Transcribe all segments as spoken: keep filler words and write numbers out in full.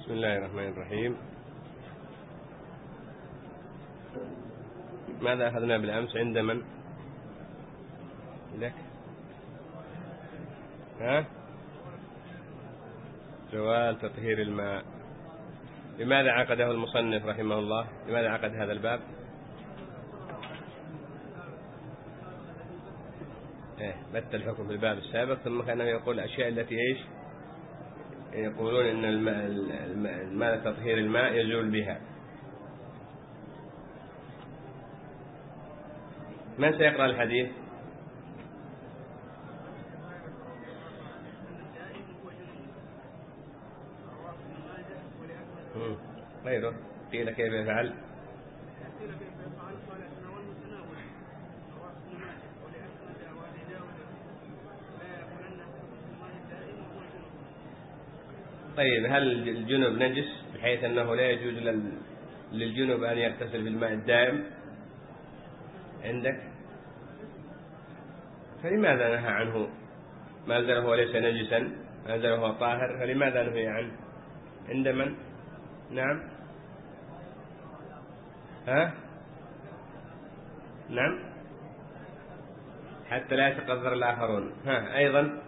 بسم الله الرحمن الرحيم. ماذا أخذنا بالأمس عند من؟ لك ها؟ جواز تطهير الماء. لماذا عقده المصنف رحمه الله؟ لماذا عقد هذا الباب؟ إيه بت الحكم في الباب السابق، ثم كان يقول الأشياء التي إيش؟ يقولون إن الماء الماء تطهير الماء يزول بها. من سيقرأ الحديث؟ غيره قيل كيف يفعل؟ طيب هل الجنب نجس بحيث أنه لا يجوز للجنب أن يغتسل بالماء الدائم عندك؟ فلماذا نهى عنه؟ ما زال هو ليس نجسا، ما زال هو طاهر، فلماذا نهي عنه؟ عند من؟ نعم ها؟ نعم حتى لا يتقذر الآخرون. ها أيضا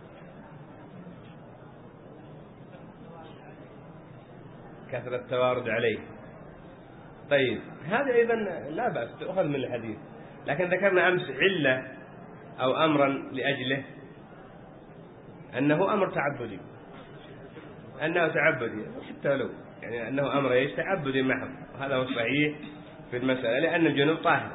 كثرة التوارد عليه. طيب هذا أيضا لا بأس تأخذ من الحديث، لكن ذكرنا أمس علة أو أمرا لأجله أنه أمر تعبدي، أنه تعبدي حتى لو يعني أنه أمر إيش تعبدي محض، وهذا هو الصحيح في المسألة، لأن الجنوب طاهر،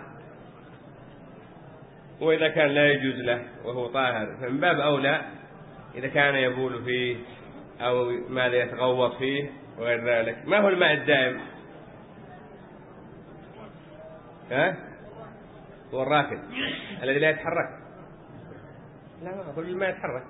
وإذا كان لا يجوز له وهو طاهر فمن باب أولى إذا كان يبول فيه أو ماذا يتغوط فيه وغير ذلك. ما هو الماء الدائم؟ ها؟ هو الراكد الذي لا يتحرك. لا ما أقول الماء يتحرك.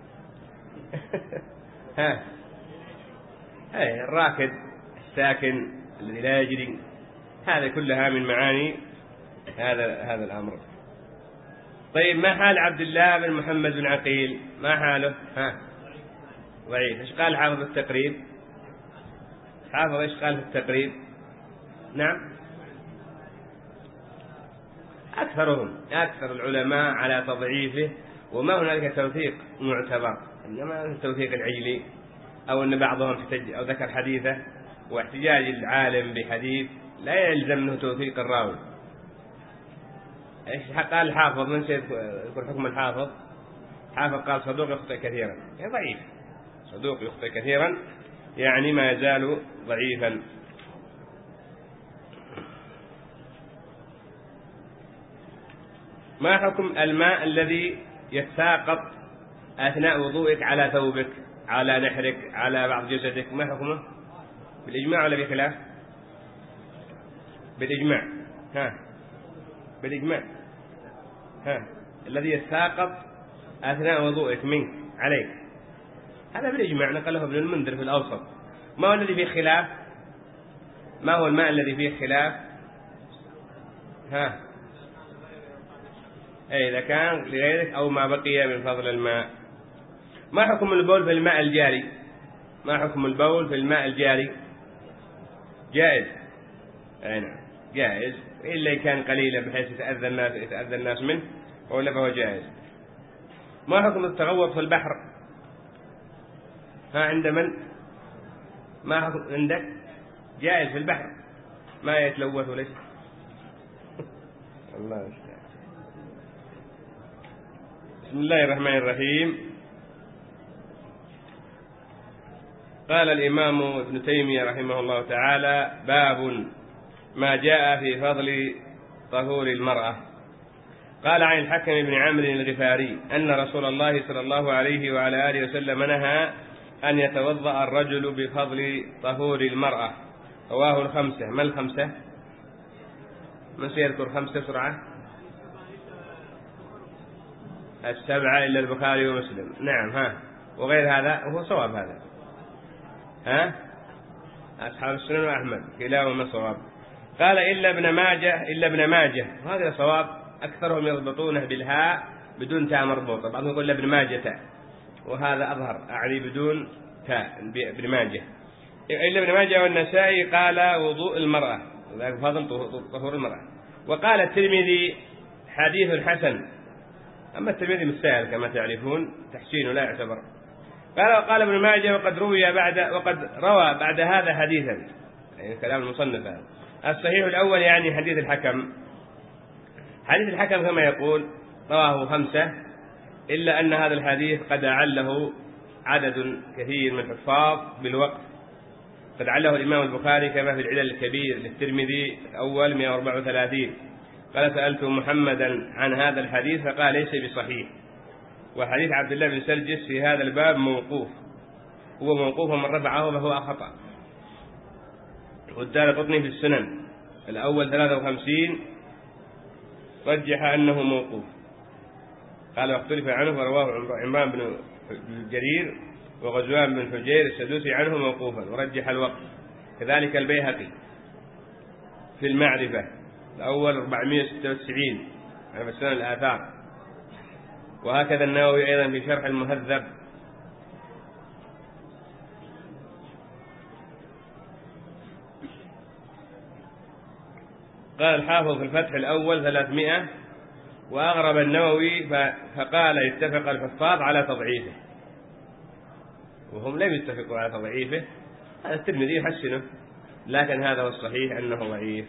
ها هاي الراكد الساكن الذي لا يجري، هذا كلها من معاني هذا هذا الأمر. طيب ما حال عبد الله بن محمد بن عقيل؟ ما حاله؟ ها ضعيف. ايش قال حافظ التقريب؟ حافظ ايش قال في التقريب؟ نعم أكثرهم أكثر العلماء على تضعيفه، وما هنالك توثيق معتبر، إنما التوثيق العجلي، أو أن بعضهم احتج أو ذكر حديثه، واحتجاج العالم بحديث لا يلزم منه توثيق الراوي. إيش قال الحافظ؟ من سيذكر حكم الحافظ؟ حافظ قال صدوق يخطئ كثيرا، يعني ضعيف. صدوق يخطئ كثيرا يعني ما يزال ضعيفا. ما حكم الماء الذي يتساقط أثناء وضوئك على ثوبك، على نحرك، على بعض جسدك؟ ما حكمه؟ بالإجماع ولا بخلاف؟ بالإجماع. ها بالإجماع. ها الذي يتساقط أثناء وضوئك منك عليك، هذا بالإجماع، نقله ابن المنذر في الأوسط. ما هو الذي فيه خلاف؟ ما هو الماء الذي فيه خلاف؟ ها أي إذا كان لغيرك أو ما بقي من فضل الماء. ما حكم البول في الماء الجاري؟ ما حكم البول في الماء الجاري؟ جائز. أي نعم جائز، إلا كان قليلا بحيث يتأذى الناس يتأذى الناس منه، ولا فهو جائز. ما حكم التغوط في البحر؟ ها عند من؟ ما حكم عندك؟ جائز في البحر، ما يتلوث وليس. الله يستعان. بسم الله الرحمن الرحيم. قال الإمام ابن تيمية رحمه الله تعالى: باب ما جاء في فضل طهور المرأة. قال عن الحكم بن عمرو الغفاري أن رسول الله صلى الله عليه وعلى آله وسلم نهى أن يتوضأ الرجل بفضل طهور المرأة. رواه الخمسة. ما الخمسة؟ من سيذكر خمسة بسرعة؟ السبعة إلا البخاري ومسلم. نعم. ها وغير هذا هو صواب هذا. ها أصحاب السنن وأحمد كلاهما صواب. قال إلا ابن ماجه إلا ابن ماجه، وهذا صواب، أكثرهم يضبطونه بالهاء بدون تاء مربوطة، بعضهم يقول ابن ماجة، وهذا أظهر أعني بدون تاء ابن ماجه. إلا ابن ماجه والنسائي قال وضوء المرأة، فضل طهور المرأة. وقال الترمذي حديث حسن، أما الترمذي مستاهل كما تعرفون، تحسينه لا يعتبر. قال وقال ابن ماجه وقد روي بعد وقد روى بعد هذا حديثا، يعني كلام المصنف هذا. الصحيح الأول يعني حديث الحكم. حديث الحكم كما يقول رواه خمسة، إلا أن هذا الحديث قد أعله عدد كثير من الحفاظ بالوقف. قد أعله الإمام البخاري كما في العلل الكبير للترمذي الأول مئة وأربعة وثلاثين. قال سألت محمدا عن هذا الحديث فقال ليس بصحيح. وحديث عبد الله بن سرجس في هذا الباب موقوف، هو موقوف ومن رفعه فهو خطأ. والدارقطني في السنن الأول ثلاثة وخمسين رجح أنه موقوف، قال واختلف عنه فرواه عمران بن جرير وغزوان بن حجير السدوسي عنه موقوفا ورجح الوقف. كذلك البيهقي في المعرفة الأول أربعمئة وستة وتسعين عن سنن الآثار. وهكذا النووي أيضا في شرح المهذب قال الحافظ في الفتح الأول ثلاثمائة. وأغرب النووي فقال اتفق الحفاظ على تضعيفه، وهم لم يتفقوا على تضعيفه. هذا الترمذي يحسنه، لكن هذا هو الصحيح أنه ضعيف.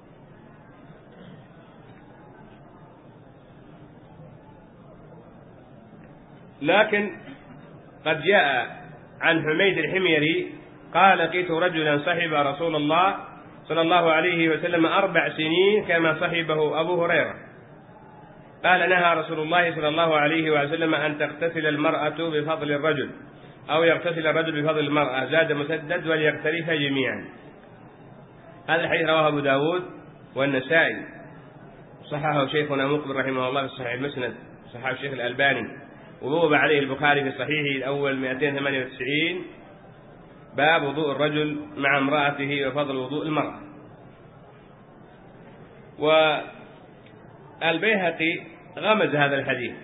لكن قد جاء عن حميد الحميري قال لقيت رجلا صحب رسول الله صلى الله عليه وسلم أربع سنين كما صحبه أبو هريرة. قال نهى رسول الله صلى الله عليه وسلم أن تغتسل المرأة بفضل الرجل أو يغتسل الرجل بفضل المرأة، زاد مسدد وليغترفا جميعا. هذا الحديث رواه أبو داود والنسائي، صححه شيخنا مقبل رحمه الله في صحيح المسند، صححه الشيخ الألباني، وبوب عليه البخاري في صحيحه الأول مئتين وثمانية وتسعين باب وضوء الرجل مع امرأته وفضل وضوء المرأة. والبيهقي غمز هذا الحديث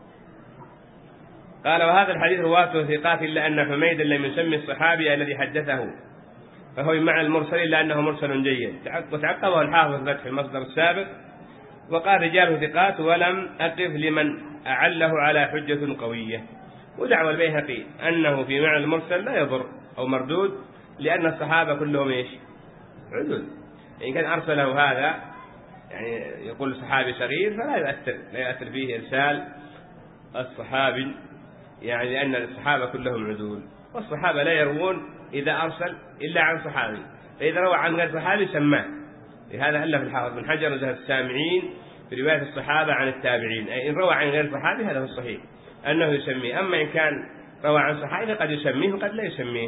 قال وهذا الحديث رواته ثقات إلا أن حميدا لم يسمي الصحابي الذي حدثه، فهو مع المرسل إلا أنه مرسل جيد. وتعقبه الحافظ فتح المصدر السابق وقال رجاله ثقات ولم أقف لمن أعله على حجة قوية. ودعوى البيهقي أنه في معنى المرسل لا يضر أو مردود، لأن الصحابة كلهم إيش؟ عدل. إن كان أرسله هذا يعني يقول صحابي صغير فلا يؤثر لا يؤثر فيه إرسال الصحابي، يعني لأن الصحابة كلهم عدول، والصحابة لا يروون إذا أرسل إلا عن صحابي، فإذا روى عن غير صحابي سماه. لهذا ألف الحافظ بن حجر وزهد السامعين في رواية الصحابة عن التابعين، أي إن روى عن غير صحابي هذا هو الصحيح أنه يسميه. أما إن كان روى عن صحابي قد يسميه وقد لا يسميه.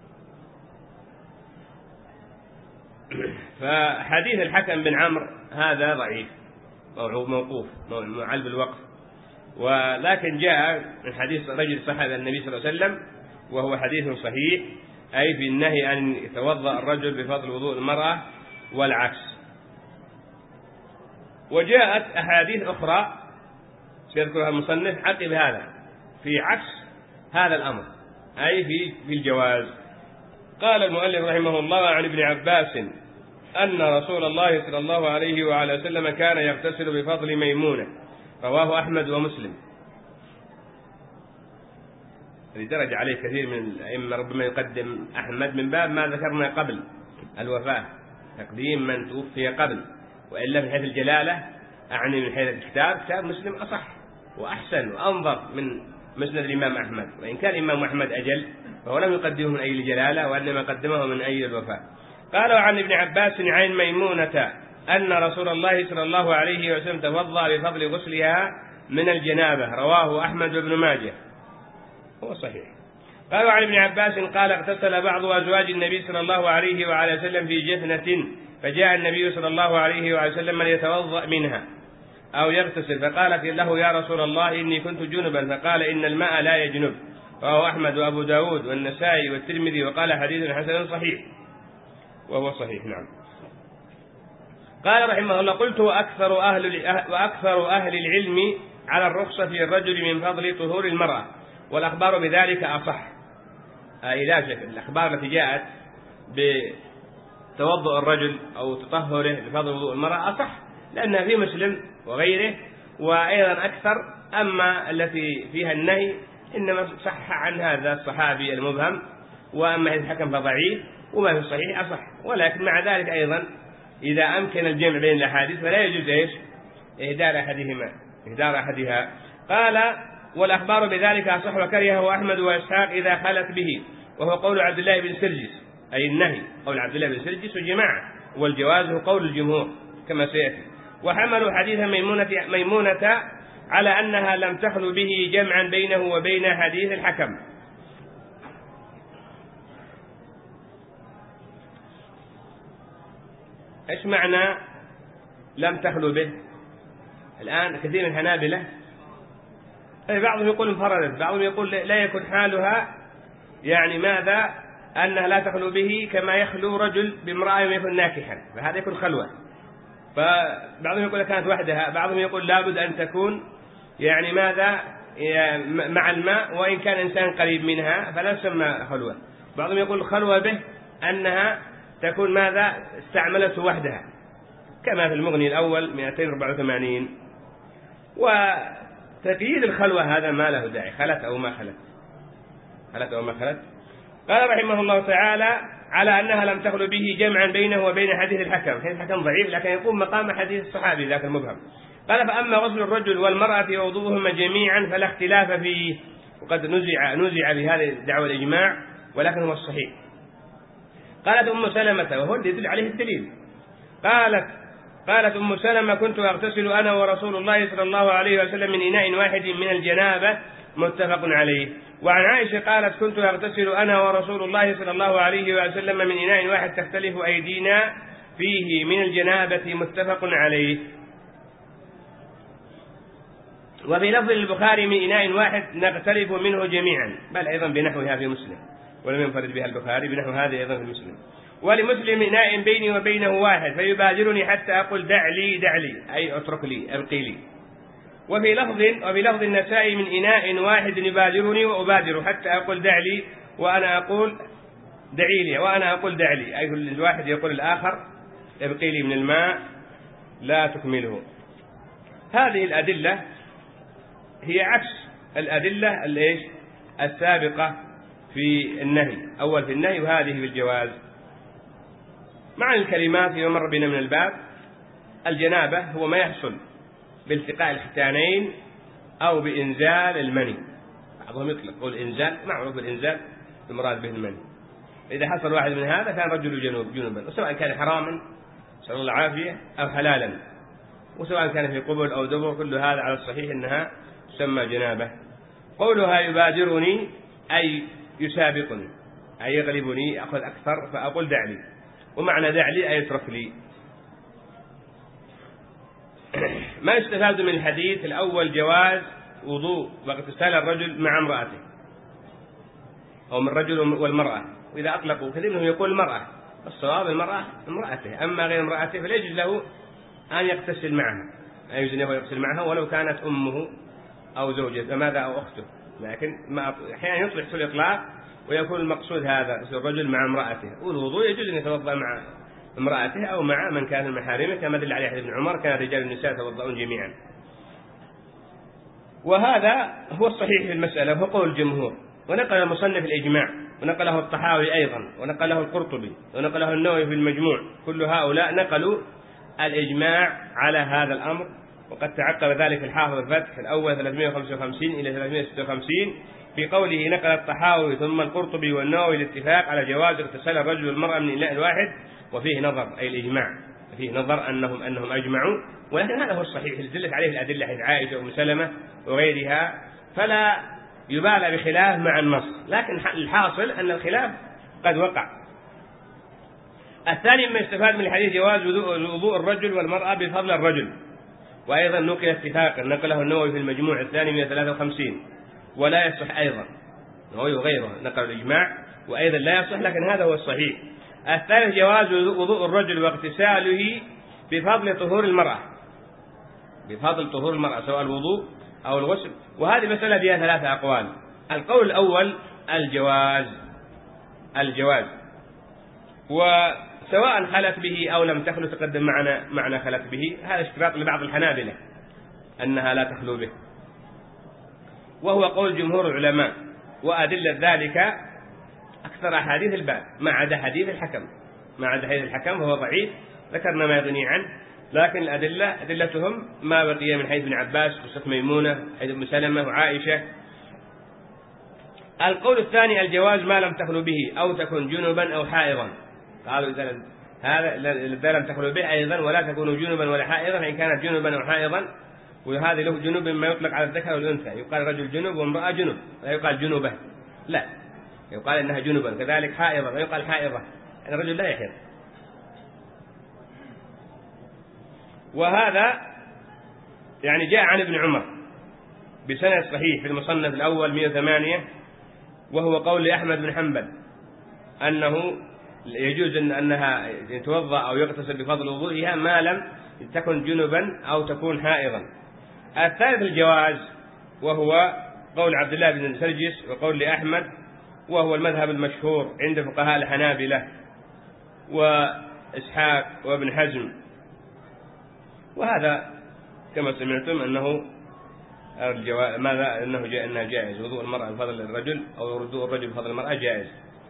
فحديث الحكم بن عمرو هذا ضعيف موقوف معل بالوقف، ولكن جاء من حديث رجل صحابي النبي صلى الله عليه وسلم وهو حديث صحيح، أي في النهي أن يتوضأ الرجل بفضل وضوء المرأة والعكس. وجاءت أحاديث أخرى سيذكرها المصنف عقب هذا في عكس هذا الأمر، أي في في الجواز. قال المؤلف رحمه الله عن ابن عباس أن رسول الله صلى الله عليه وعلى وسلم كان يغتسل بفضل ميمونة، رواه أحمد ومسلم. لدرجة عليه كثير من الأئمة ربما يقدم أحمد من باب ما ذكرنا قبل الوفاة، تقديم من توفي قبل، وإلا من حيث الجلالة أعني من حيث الكتاب كتاب مسلم أصح وأحسن وأنظر من مسند الإمام أحمد، وإن كان الإمام أحمد أجل فهو لم يقدمه من أجل الجلالة وإنما قدمه من أجل الوفاة. قالوا عن ابن عباس عن ميمونة أن رسول الله صلى الله عليه وسلم توضأ بفضل غسلها من الجنابة، رواه أحمد بن ماجه، هو صحيح. قالوا عن ابن عباس قال اغتسل بعض أزواج النبي صلى الله عليه وعلى وسلم في جفنة، فجاء النبي صلى الله عليه وعلى وسلم ليتوضأ منها أو يغتسل، فقالت له يا رسول الله إني كنت جنبا، فقال إن الماء لا يجنب، رواه أحمد وأبو داود والنسائي والترمذي، وقال حديث حسن صحيح، وهو صحيح. نعم. قال رحمه الله قلت وأكثر أهل, وأكثر أهل العلم على الرخصة في الرجل من فضل طهور المرأة، والأخبار بذلك أصح. أي لا شك الأخبار التي جاءت بتوضؤ الرجل أو تطهره بفضل وضوء المرأة أصح، لأنها في مسلم وغيره وأيضا أكثر. أما التي فيها النهي إنما صح عن هذا الصحابي المبهم، وأما إذا حكم فضعيف، وما في الصحيح أصح. ولكن مع ذلك أيضا إذا أمكن الجمع بين الأحاديث فلا يجوز إيش إهدار أحدهما إهدار أحدها. قال: والأخبار بذلك أصح وكرهه أحمد وإسحاق إذا خلت به، وهو قول عبد الله بن سرجس، أي النهي قول عبد الله بن سرجس وجماعة، والجواز هو قول الجمهور كما سيأتي. وحملوا حديث ميمونة, ميمونة على أنها لم تخلو به جمعا بينه وبين حديث الحكم. إيش معنى لم تخلو به؟ الآن كثير من الحنابلة بعضهم يقول انفردت، بعضهم يقول لا يكون حالها يعني ماذا أنها لا تخلو به كما يخلو رجل بامرأة يكون ناكحا، فهذا يكون خلوة. فبعضهم يقول كانت وحدها، بعضهم يقول لابد أن تكون يعني ماذا مع الماء وإن كان إنسان قريب منها فلا تسمى خلوة. بعضهم يقول خلوة به أنها تكون ماذا استعملته وحدها، كما في المغني الأول مئتين وأربعة وثمانين. وتقييد الخلوة هذا ما له داعي، خلت أو ما خلت خلت أو ما خلت. قال رحمه الله تعالى: على أنها لم تخلو به جمعا بينه وبين حديث الحكم. حديث الحكم ضعيف لكن يقوم مقام حديث الصحابي ذاك المبهم. قال: فأما غسل الرجل والمرأة ووضوءهما جميعا فلا اختلاف فيه، وقد نزع نزع بهذه الدعوة الإجماع ولكن هو الصحيح. قالت أم سلمة، وهو اللي يدل عليه الدليل، قالت قالت أم سلمة: كنت أغتسل أنا ورسول الله صلى الله عليه وسلم من إناء واحد من الجنابة، متفق عليه. وعن عائشة قالت: كنت أغتسل أنا ورسول الله صلى الله عليه وسلم من إناء واحد تختلف أيدينا فيه من الجنابة، متفق عليه. وفي لفظ البخاري: من إناء واحد نغترف منه جميعا، بل أيضا بنحوها في مسلم، ولم ينفرد بها البخاري، بنحو هذا أيضا في مسلم. ولمسلم: إناء بيني وبينه واحد فيبادرني حتى أقول دع لي دع لي، أي أترك لي أبقي لي. وفي لفظ وفي لفظ النسائي: من إناء واحد يبادرني وأبادر حتى أقول دع لي وأنا أقول دعي لي وأنا أقول دع لي، أي الواحد يقول الآخر ابقي لي من الماء لا تكمله. هذه الأدلة هي عكس الأدلة الإيش السابقة في النهي، أول في النهي وهذه في الجواز. معنى الكلمات فيما مر بنا من الباب: الجنابة هو ما يحصل بالتقاء الختانين أو بإنزال المني. بعضهم يطلق يقول إنزال، معروف الإنزال المراد به المني. إذا حصل واحد من هذا كان رجل جنوب جنوبا، وسواء كان حراما نسأل الله العافية أو حلالا، وسواء كان في قبل أو دبر، كل هذا على الصحيح أنها تسمى جنابة. قولها يبادرني أي يسابقني، أي يغلبني، أخذ أكثر فأقول دع لي، ومعنى دع لي أي اترك لي. ما يستفاد من الحديث الأول: جواز وضوء واغتسال الرجل مع امرأته، أو من الرجل والمرأة. وإذا أطلقوا كثير منهم يقول المرأة، الصواب المرأة امرأته، أما غير امرأته فلا يجوز له أن يغتسل معها، لا يجوز له يغتسل معها ولو كانت أمه أو زوجته ماذا أو أخته. لكن ما أحيانا يطلق في الإطلاق ويكون المقصود هذا الرجل مع امرأته. والوضوء يجوز أن يتوضأ مع امرأته أو مع من كان من محارمه، كما دل عليه حديث ابن عمر: كان الرجال والنساء يتوضؤون جميعا. وهذا هو الصحيح في المسألة وهو قول الجمهور. ونقل المصنف الإجماع، ونقله الطحاوي أيضا، ونقله القرطبي، ونقله النووي في المجموع. كل هؤلاء نقلوا الإجماع على هذا الأمر. وقد تعقب ذلك الحافظ الفتح الأول ثلاثمائة وخمسة وخمسين إلى ثلاثمائة وستة وخمسين في قوله: نقل الطحاوي ثم القرطبي والنووي الاتفاق على جواز اغتسال الرجل والمرأة من إناء واحد. وفيه نظر، أي الإجماع فيه نظر أنهم أنهم أجمعوا، ولكن هذا هو الصحيح اللي دلت عليه الأدلة حيث عائشة وأم سلمة وغيرها، فلا يبالى بخلاف مع النص، لكن الحاصل أن الخلاف قد وقع. الثاني ما يستفاد من الحديث: جواز وضوء الرجل والمرأة بفضل الرجل. وأيضا نقل اتفاقا، نقله النووي في المجموع الثاني مئة وثلاثة وخمسين، ولا يصح أيضا، النووي وغيره نقل الإجماع وأيضا لا يصح، لكن هذا هو الصحيح. الثالث: جواز وضوء الرجل واغتساله بفضل طهور المرأة، بفضل طهور المرأة سواء الوضوء أو الغسل. وهذه مسألة فيها ثلاثة أقوال. القول الأول الجواز الجواز وسواء خلت به أو لم تخلو تقدم معنا معنى خلت به، هذا اشتراط لبعض الحنابلة أنها لا تخلو به، وهو قول جمهور العلماء. وأدلة ذلك أكثر أحاديث الباب ما عدا حديث الحكم، ما عدا حديث الحكم وهو ضعيف ذكرنا ما يغني عنه، لكن الأدلة أدلتهم ما بقي من حديث ابن عباس قصة ميمونة حديث ابن سلمة وعائشة. القول الثاني الجواز ما لم تخلو به أو تكن جنبا أو حائضا، قالوا إذا هذا إذا لم تخلو به أيضا ولا تكون جنبا ولا حائضا، إن كانت جنبا أو حائضا، وهذه له جنوب ما يطلق على الذكر والأنثى، يقال رجل جنوب وامرأة جنوب، لا يقال جنوبة، لا يقال إنها جنوبا، كذلك حائضة لا يقال حائضة، يعني الرجل لا يحيض. وهذا يعني جاء عن ابن عمر بسند صحيح في المصنف الأول مئة وثمانية، وهو قول لأحمد بن حنبل أنه يجوز أن أنها يتوضأ أو يغتسل بفضل وضوئها ما لم تكن جنبا أو تكون حائضا. الثالث الجواز، وهو قول عبد الله بن سرجس وقول لأحمد، وهو المذهب المشهور عند فقهاء الحنابلة وإسحاق وابن حزم، وهذا كما سمعتم أنه الجواز ماذا أنه جاء أنها جائز، وضوء المرأة بفضل الرجل أو وضوء الرجل بفضل المرأة جائز.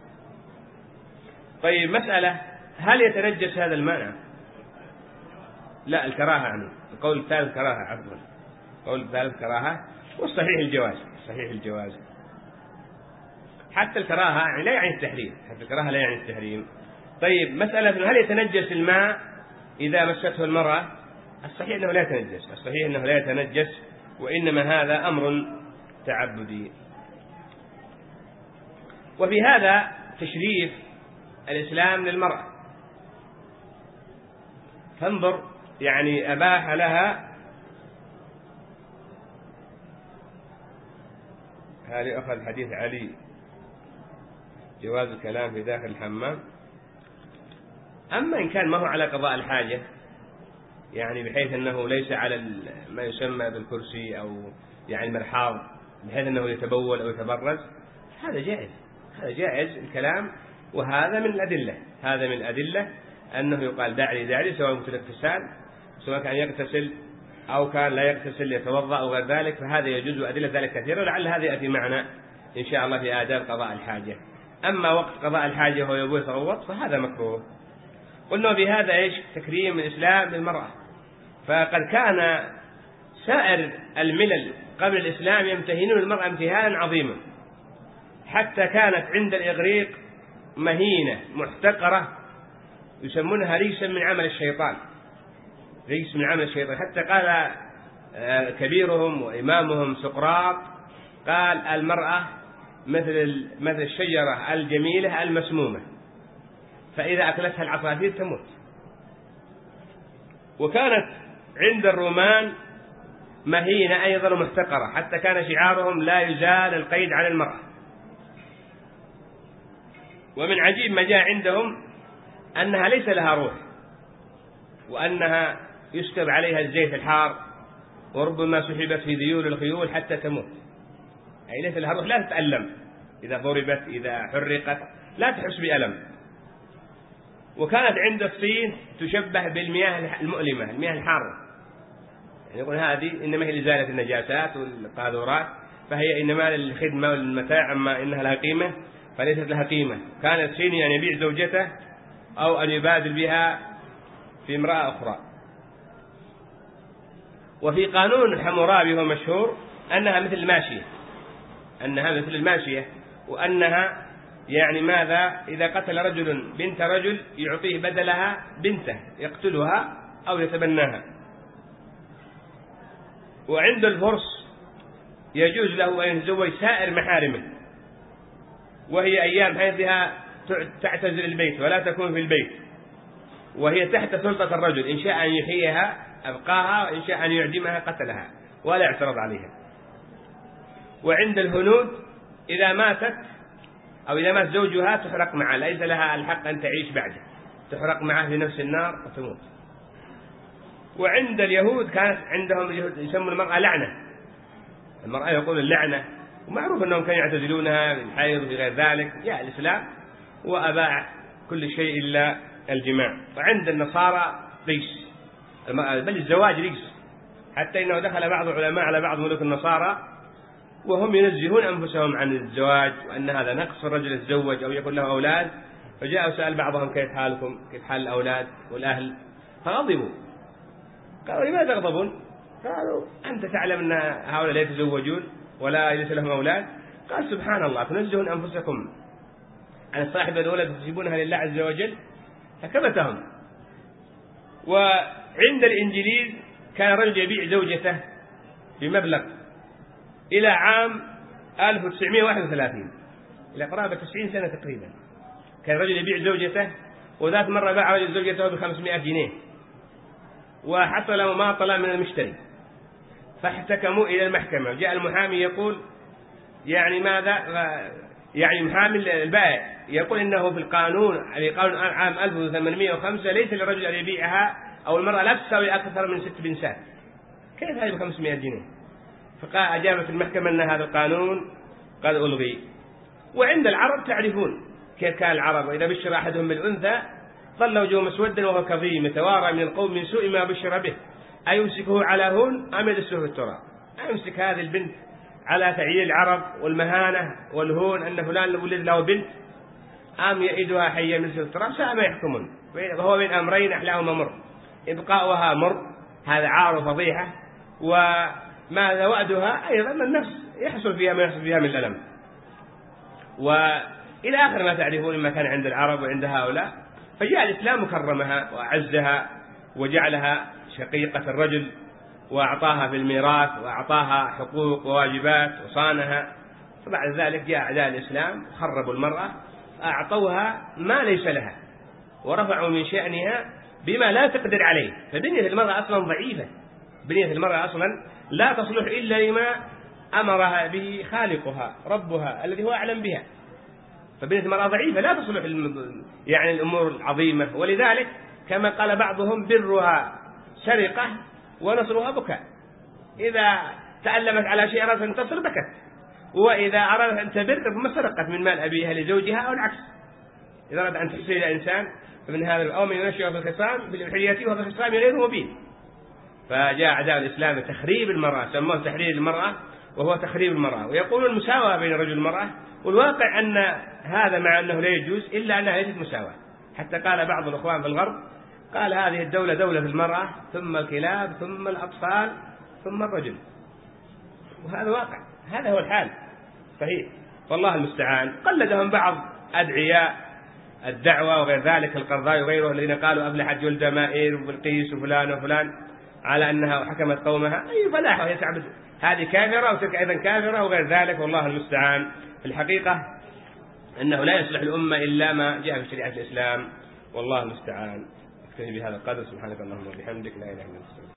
طيب مسألة، هل يتنجس هذا الماء؟ لا، الكراهة عنه، القول الثالث كراهة، عفوا القول الثالث كراهة، والصحيح الجواز، صحيح الجواز. حتى الكراهة يعني لا يعني التحريم، حتى الكراهة لا يعني التحريم. طيب مسألة، هل يتنجس الماء إذا مسته المرأة؟ الصحيح أنه لا يتنجس، الصحيح أنه لا يتنجس، وإنما هذا أمر تعبدي. وفي هذا تشريف الإسلام للمرأة، فانظر يعني أباح لها، هذه أخذ حديث علي جواز الكلام في داخل الحمام. أما إن كان ما هو على قضاء الحاجة، يعني بحيث أنه ليس على ما يسمى بالكرسي أو يعني المرحاض بحيث أنه يتبول أو يتبرز، هذا جائز، هذا جائز الكلام. وهذا من الأدلة، هذا من الأدلة أنه يقال داعي داعي، سواء مثل اغتسال، سواء كان يغتسل أو كان لا يغتسل يتوضأ أو غير ذلك، فهذا يجوز، وأدلة ذلك كثيرة، ولعل هذا يأتي معنا إن شاء الله في آداب قضاء الحاجة. أما وقت قضاء الحاجة هو يبوي يتغوط فهذا مكروه. قلنا بهذا إيش؟ تكريم الإسلام للمرأة. فقد كان سائر الملل قبل الإسلام يمتهنون المرأة امتهانا عظيما، حتى كانت عند الإغريق مهينة محتقرة يسمونها ريسا من عمل الشيطان، ريس من عمل الشيطان. حتى قال كبيرهم وإمامهم سقراط قال المرأة مثل مثل الشجرة الجميلة المسمومة، فإذا أكلتها العصافير تموت. وكانت عند الرومان مهينة أيضا محتقرة، حتى كان شعارهم لا يزال القيد عن المرأة. ومن عجيب ما جاء عندهم أنها ليس لها روح، وأنها يسكب عليها الزيت الحار، وربما سحبت في ذيول الخيول حتى تموت، أي ليس لها روح، لا تتألم إذا ضربت إذا حرقت لا تحس بألم. وكانت عند الصين تشبه بالمياه المؤلمة، المياه الحارة، يعني يقول هذه إنما هي لإزالة النجاسات والقاذورات، فهي إنما للخدمة والمتاع، أما إنها لها قيمة فليست لها قيمة. كان الصيني أن يبيع زوجته أو أن يبادل بها في امرأة أخرى. وفي قانون حمورابي هو مشهور أنها مثل الماشية، أنها مثل الماشية، وأنها يعني ماذا إذا قتل رجل بنت رجل يعطيه بدلها بنته يقتلها أو يتبناها. وعند الفرس يجوز له أن يتزوج سائر محارمه، وهي أيام حيضها تعتزل البيت ولا تكون في البيت، وهي تحت سلطة الرجل، إن شاء أن يحييها أبقاها، وإن شاء أن يعدمها قتلها ولا يعترض عليها. وعند الهنود إذا ماتت أو إذا مات زوجها تحرق معه، ليس لها الحق أن تعيش بعده، تحرق معه في نفس النار وتموت. وعند اليهود كانت عندهم يسمون المرأة لعنة، المرأة يقول اللعنة، ومعروف أنهم كانوا يعتزلونها من حيض وغير ذلك. جاء الإسلام وأباع كل شيء إلا الجماع. وعند النصارى رجس، بل الزواج رجس، حتى إنه دخل بعض العلماء على بعض ملوك النصارى وهم ينزهون أنفسهم عن الزواج، وأن هذا نقص الرجل يتزوج أو يكون له أولاد. فجاء وسأل بعضهم كيف حالكم، كيف حال الأولاد والأهل، فغضبوا. قالوا لماذا تغضبون؟ قالوا أنت تعلم أن هؤلاء لا يتزوجون ولا ليس لهم أولاد. قال سبحان الله، تنزهون أنفسكم عن صاحب الأولاد وتجيبونها لله عز وجل. فكبتهم. وعند الإنجليز كان رجل يبيع زوجته بمبلغ إلى عام ألف وتسعمائة وواحد وثلاثين، إلى قرابة تسعين سنة تقريبا، كان رجل يبيع زوجته. وذات مرة باع رجل زوجته بخمسمائة جنيه وحصل مماطلة من المشتري، فاحتكموا إلى المحكمة. جاء المحامي يقول يعني ماذا، يعني محامي البائع يقول إنه في القانون، يعني قانون عام ألف وثمانمائة وخمسة ليس للرجل أن يبيعها أو المرأة لا تساوي أكثر من ست بنسات، كيف هذه بخمسمائة جنيه؟ فقال أجابت المحكمة أن هذا القانون قد ألغي. وعند العرب تعرفون كيف كان العرب، وإذا بشر أحدهم بالأنثى ظل وجهه مسودا وهو كظيم يتوارى من القوم من سوء ما بشر به، أيمسكه على هون أم يدسه في التراب؟ أيمسك هذه البنت على تعيير العرب والمهانة والهون أن فلان ولد له بنت، أم يئدها حيا من سوء التراب؟ ساء ما يحكمون. وهو من أمرين أحلاهما مر، إبقاؤها مر، هذا عار وفضيحة، وماذا وعدها أيضا النفس يحصل فيها ما يحصل فيها من الألم. وإلى آخر ما تعرفون مما كان عند العرب وعند هؤلاء. فجاء الإسلام وكرمها وأعزها وجعلها شقيقة الرجل وأعطاها في الميراث وأعطاها حقوق وواجبات وصانها. فبعد ذلك جاء أعداء الإسلام خربوا المرأة، أعطوها ما ليس لها ورفعوا من شأنها بما لا تقدر عليه. فبنية المرأة أصلا ضعيفة، بنية المرأة أصلا لا تصلح إلا لما أمرها به خالقها ربها الذي هو أعلم بها. فبنية المرأة ضعيفة لا تصلح يعني الأمور العظيمة. ولذلك كما قال بعضهم برها سرقة ونصرها بكاء، إذا تألمت على شيء أرادت أن تصر بكت، وإذا أرادت أن تبر فما سرقت من مال أبيها لزوجها أو العكس. إذا أراد أن تحسن إلى إنسان فمن هذا أو من ينشأ في الخصام بالحلية وفي الخصام غير مبين. فجاء أعداء الإسلام تخريب المرأة، سموه تحرير المرأة وهو تخريب المرأة، ويقولون المساواة بين الرجل والمرأة. والواقع أن هذا مع أنه لا يجوز إلا أنها ليست مساواة. حتى قال بعض الأخوان في الغرب قال هذه الدولة دولة المرأة ثم الكلاب ثم الأطفال ثم الرجل، وهذا واقع، هذا هو الحال صحيح. والله المستعان. قلدهم بعض أدعياء الدعوة وغير ذلك القرضاوي وغيره الذين قالوا أفلحت جلد مائر وبلقيس وفلان وفلان على أنها حكمت قومها، أي فلاح وهي تعبد، هذه كافرة وتلك أيضا كافرة وغير ذلك. والله المستعان. في الحقيقة أنه لا يصلح الأمة إلا ما جاء في شريعة الإسلام، والله المستعان. اكتفي بهذا القدر. سبحانك اللهم وبحمدك، لا إله إلا أنت.